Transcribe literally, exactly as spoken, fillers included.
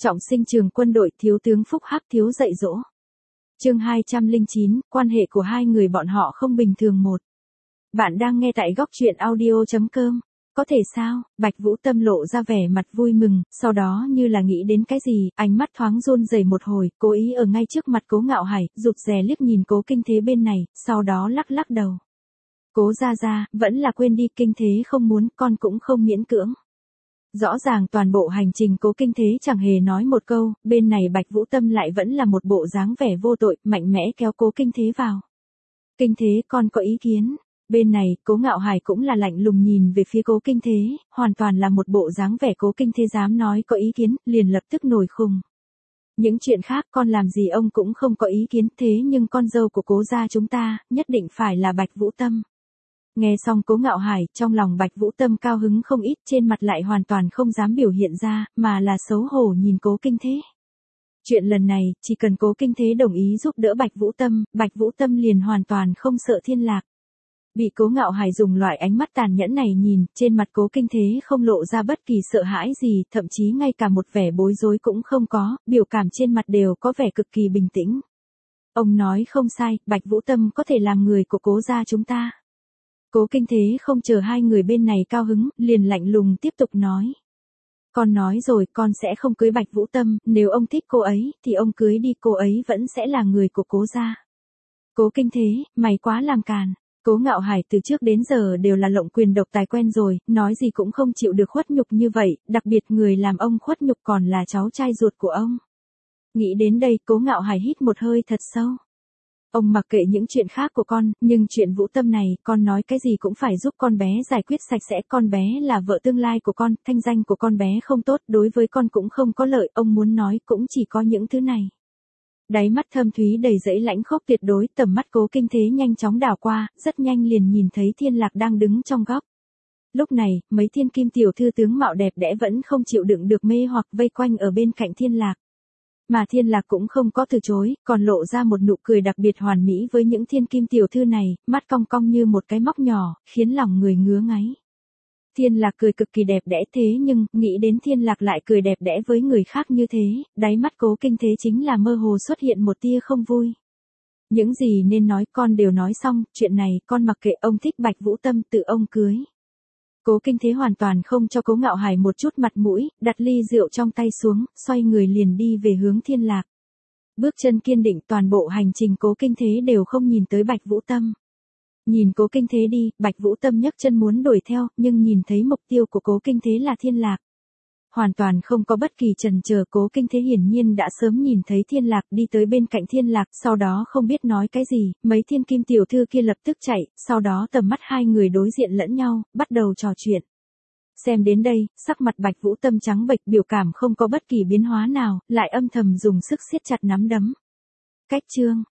Trọng sinh trường quân đội, thiếu tướng Phúc Hắc thiếu dạy dỗ. Chương hai trăm lẻ chín, quan hệ của hai người bọn họ không bình thường một. Bạn đang nghe tại góc truyện audio chấm com. Có thể sao? Bạch Vũ Tâm lộ ra vẻ mặt vui mừng, sau đó như là nghĩ đến cái gì, ánh mắt thoáng run rẩy một hồi, cố ý ở ngay trước mặt Cố Ngạo Hải, rụt rè liếc nhìn Cố Kinh Thế bên này, sau đó lắc lắc đầu. Cố gia gia, vẫn là quên đi, Kinh Thế không muốn, con cũng không miễn cưỡng. Rõ ràng toàn bộ hành trình Cố Kinh Thế chẳng hề nói một câu, bên này Bạch Vũ Tâm lại vẫn là một bộ dáng vẻ vô tội, mạnh mẽ kéo Cố Kinh Thế vào. Kinh Thế, con có ý kiến. Bên này, Cố Ngạo Hải cũng là lạnh lùng nhìn về phía Cố Kinh Thế, hoàn toàn là một bộ dáng vẻ Cố Kinh Thế dám nói có ý kiến, liền lập tức nổi khùng. Những chuyện khác con làm gì ông cũng không có ý kiến, thế nhưng con dâu của Cố gia chúng ta, nhất định phải là Bạch Vũ Tâm. Nghe xong Cố Ngạo Hải, trong lòng Bạch Vũ Tâm cao hứng không ít, trên mặt lại hoàn toàn không dám biểu hiện ra, mà là xấu hổ nhìn Cố Kinh Thế. Chuyện lần này, chỉ cần Cố Kinh Thế đồng ý giúp đỡ Bạch Vũ Tâm, Bạch Vũ Tâm liền hoàn toàn không sợ thiên lạc. Bị Cố Ngạo Hải dùng loại ánh mắt tàn nhẫn này nhìn, trên mặt Cố Kinh Thế không lộ ra bất kỳ sợ hãi gì, thậm chí ngay cả một vẻ bối rối cũng không có, biểu cảm trên mặt đều có vẻ cực kỳ bình tĩnh. Ông nói không sai, Bạch Vũ Tâm có thể làm người của Cố gia chúng ta. Cố Kinh Thế không chờ hai người bên này cao hứng, liền lạnh lùng tiếp tục nói. Con nói rồi, con sẽ không cưới Bạch Vũ Tâm, nếu ông thích cô ấy, thì ông cưới đi, cô ấy vẫn sẽ là người của Cố gia. Cố Kinh Thế, mày quá làm càn. Cố Ngạo Hải từ trước đến giờ đều là lộng quyền độc tài quen rồi, nói gì cũng không chịu được khuất nhục như vậy, đặc biệt người làm ông khuất nhục còn là cháu trai ruột của ông. Nghĩ đến đây, Cố Ngạo Hải hít một hơi thật sâu. Ông mặc kệ những chuyện khác của con, nhưng chuyện Vũ Tâm này, con nói cái gì cũng phải giúp con bé giải quyết sạch sẽ, con bé là vợ tương lai của con, thanh danh của con bé không tốt, đối với con cũng không có lợi, ông muốn nói cũng chỉ có những thứ này. Đáy mắt thâm thúy đầy dẫy lãnh khốc tuyệt đối, tầm mắt Cố Kinh Thế nhanh chóng đảo qua, rất nhanh liền nhìn thấy Thiên Lạc đang đứng trong góc. Lúc này, mấy thiên kim tiểu thư tướng mạo đẹp đẽ vẫn không chịu đựng được mê hoặc vây quanh ở bên cạnh Thiên Lạc. Mà Thiên Lạc cũng không có từ chối, còn lộ ra một nụ cười đặc biệt hoàn mỹ với những thiên kim tiểu thư này, mắt cong cong như một cái móc nhỏ, khiến lòng người ngứa ngáy. Thiên Lạc cười cực kỳ đẹp đẽ, thế nhưng, nghĩ đến Thiên Lạc lại cười đẹp đẽ với người khác như thế, đáy mắt Cố Kinh Thế chính là mơ hồ xuất hiện một tia không vui. Những gì nên nói con đều nói xong, chuyện này con mặc kệ, ông thích Bạch Vũ Tâm tự ông cưới. Cố Kinh Thế hoàn toàn không cho Cố Ngạo Hải một chút mặt mũi, đặt ly rượu trong tay xuống, xoay người liền đi về hướng Thiên Lạc. Bước chân kiên định, toàn bộ hành trình Cố Kinh Thế đều không nhìn tới Bạch Vũ Tâm. Nhìn Cố Kinh Thế đi, Bạch Vũ Tâm nhấc chân muốn đuổi theo, nhưng nhìn thấy mục tiêu của Cố Kinh Thế là Thiên Lạc. Hoàn toàn không có bất kỳ chần chờ, Cố Kinh Thế hiển nhiên đã sớm nhìn thấy Thiên Lạc đi tới bên cạnh Thiên Lạc, sau đó không biết nói cái gì, mấy thiên kim tiểu thư kia lập tức chạy, sau đó tầm mắt hai người đối diện lẫn nhau, bắt đầu trò chuyện. Xem đến đây, sắc mặt Bạch Vũ Tâm trắng bệch, biểu cảm không có bất kỳ biến hóa nào, lại âm thầm dùng sức siết chặt nắm đấm. Cách chương